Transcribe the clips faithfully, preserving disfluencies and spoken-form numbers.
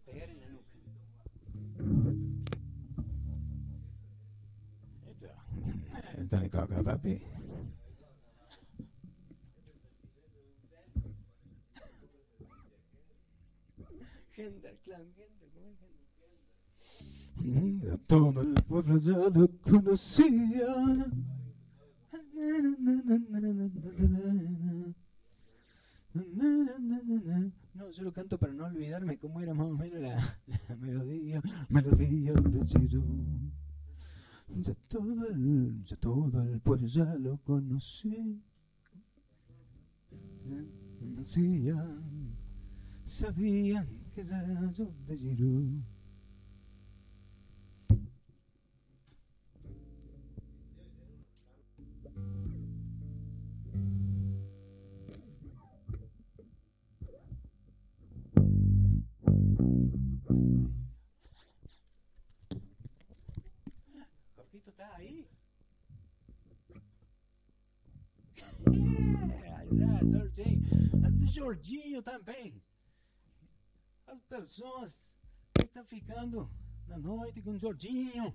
pegar en la nuca. Esto. Esto le coca, papi. Genderclan, Genderclan, Genderclan. Todo el pueblo ya lo conocía. No, yo lo canto para no olvidarme cómo era más o menos la, la melodía, melodía de Giro. Ya todo el, ya todo el pueblo ya lo conocía. Conocían, sabían que era yo de Giro. Jorgito, ¿estás ahí? Yeah, yeah, Jorginho. As de Jorginho também. As pessoas que estão ficando na noite com Jorginho.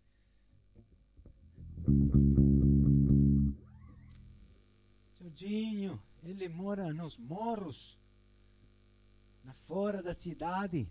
Jorginho, ele mora nos morros, na fora da cidade.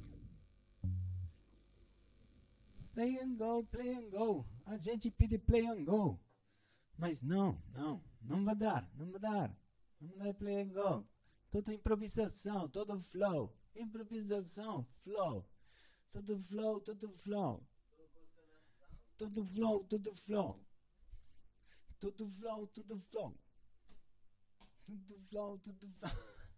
Play and go, play and go. A gente pede play and go. Mas não, não, não vai dar, não vai dar. Não vai dar play and go. Toda improvisação, todo flow. Improvisação, flow. Todo flow, todo flow. Todo flow, todo flow. Todo flow, todo flow. Todo flow, todo flow.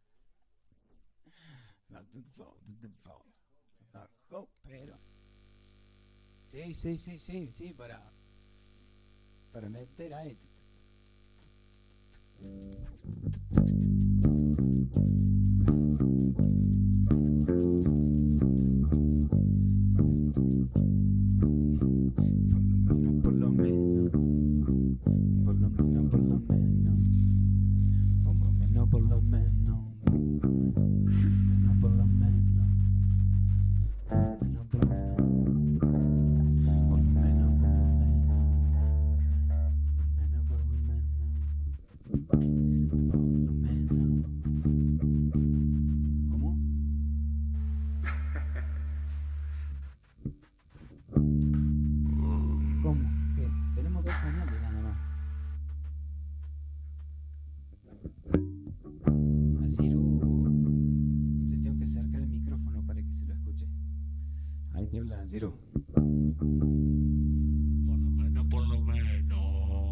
Todo flow, todo flow. Oh, pero... Sí, sí, sí, sí, sí, para, para meter ahí. Por lo menos, por lo menos, por lo menos, por lo menos, por lo menos, por lo menos, menos por lo menos. ¿Cómo? ¿Cómo? ¿Qué? Tenemos dos canales nada más. A Giro le tengo que acercar el micrófono para que se lo escuche. Ahí te habla Giro. Por lo menos, por lo menos.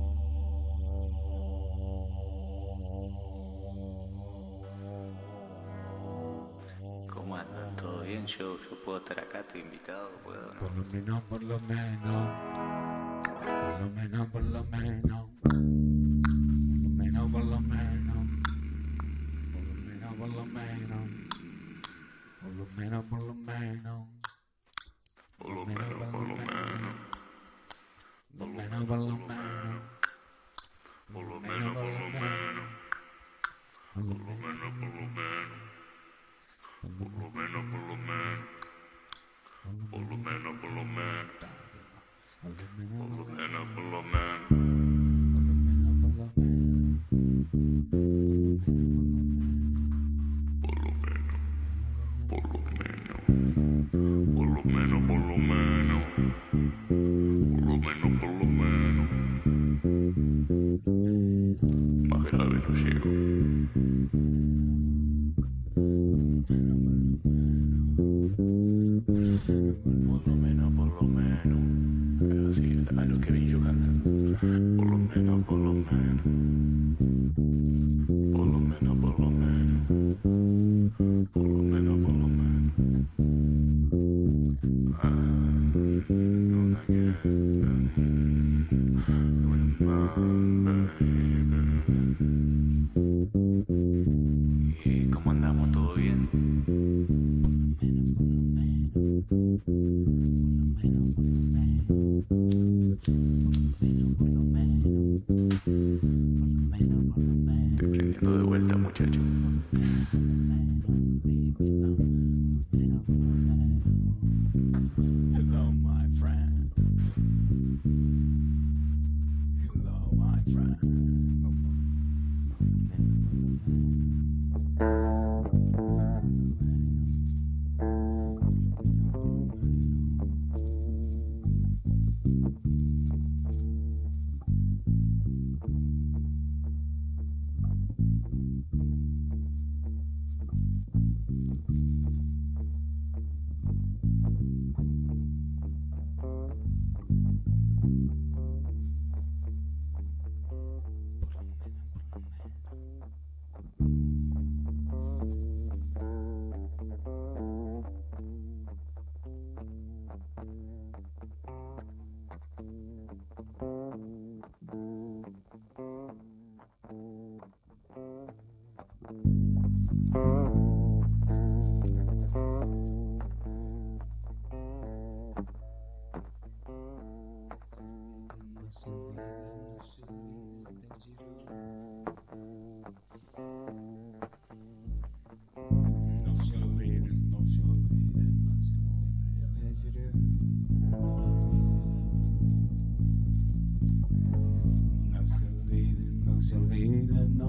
¿Cómo andan? ¿Todo bien? Yo, yo puedo estar acá, estoy invitado, ¿puedo? ¿No? Por lo menos, por lo menos. Por lo menos, por lo menos. Por lo menos, por lo menos. Por lo menos, por lo menos. Por lo menos, por lo menos. Por lo menos, por lo menos. Por lo menos, por lo menos. Por lo menos, por lo menos. Por lo menos, por lo menos. Por lo menos, por lo menos. Por lo menos, por lo menos. Por lo menos, por lo menos. Por lo menos, por lo menos. Por lo menos, por lo menos. Por lo menos, por lo menos. Más grave no llego. Por lo menos, por lo menos. Así, a lo que vi yo cantando. Por lo menos, por lo menos. Por lo menos, por lo menos. Por lo menos, por lo menos. Ah, no la quiero. ¿Y cómo andamos? ¿Todo bien? Estoy prendiendo de vuelta, muchachos.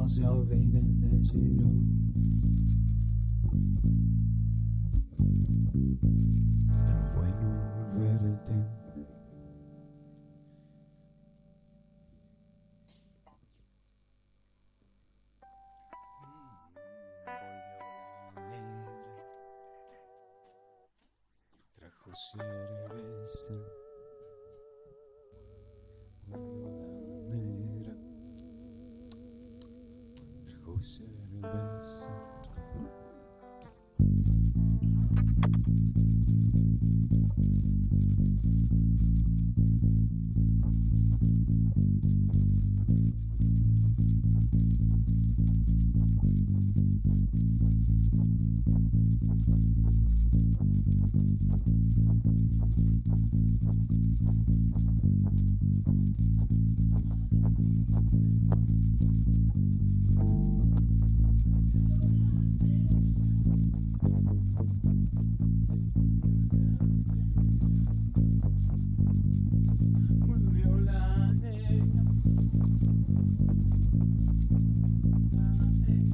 se olviden de Giro. Está bueno verte. Trajo cerveza, volvió la negra, trajo cerveza. Volvió la negra, la negra,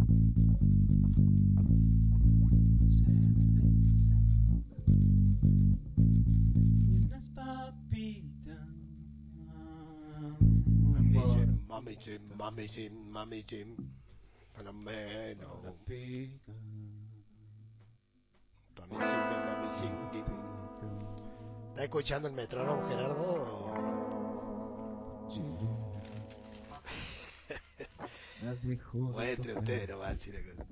cerveza y unas papitas. Mami Jim, Mami Jim, Mami Jim, fenomeno. Ahora pica, Mami Jim, Mami Jim, Jim. ¿Estás escuchando el metrónomo, Gerardo? Giro. La dejó de O entre tocar. ustedes no va a decir la cosa.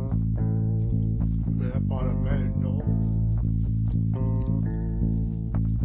Me da para menos.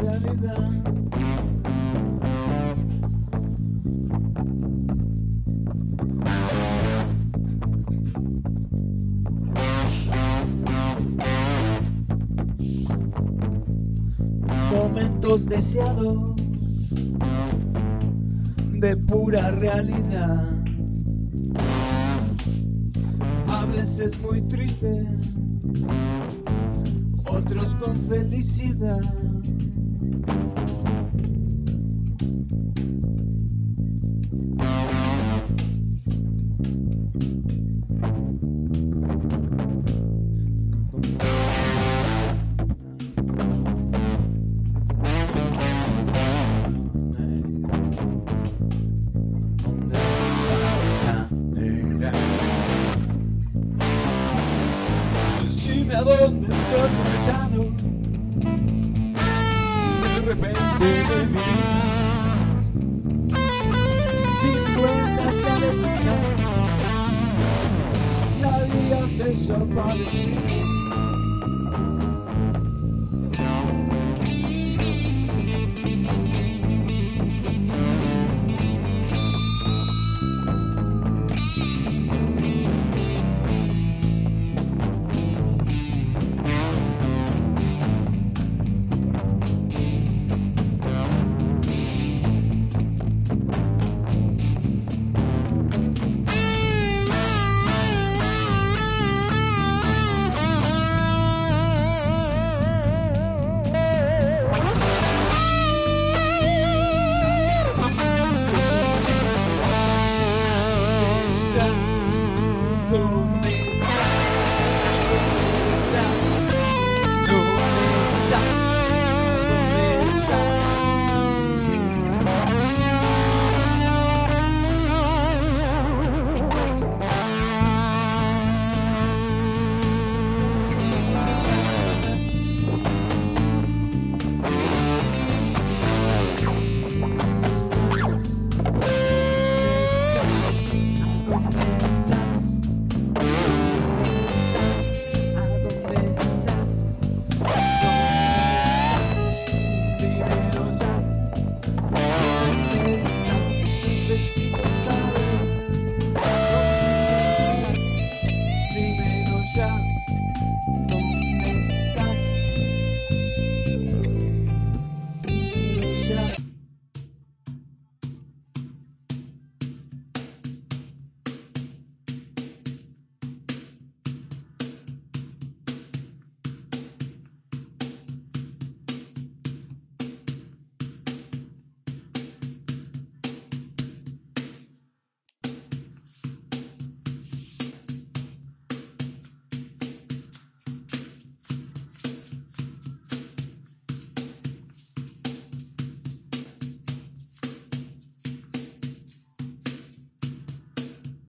realidad. Momentos deseados de pura realidad, a veces muy triste, otros con felicidad. Decime a dónde te has marchado de repente de mi vida. Di vueltas a la esquina y habías desaparecido.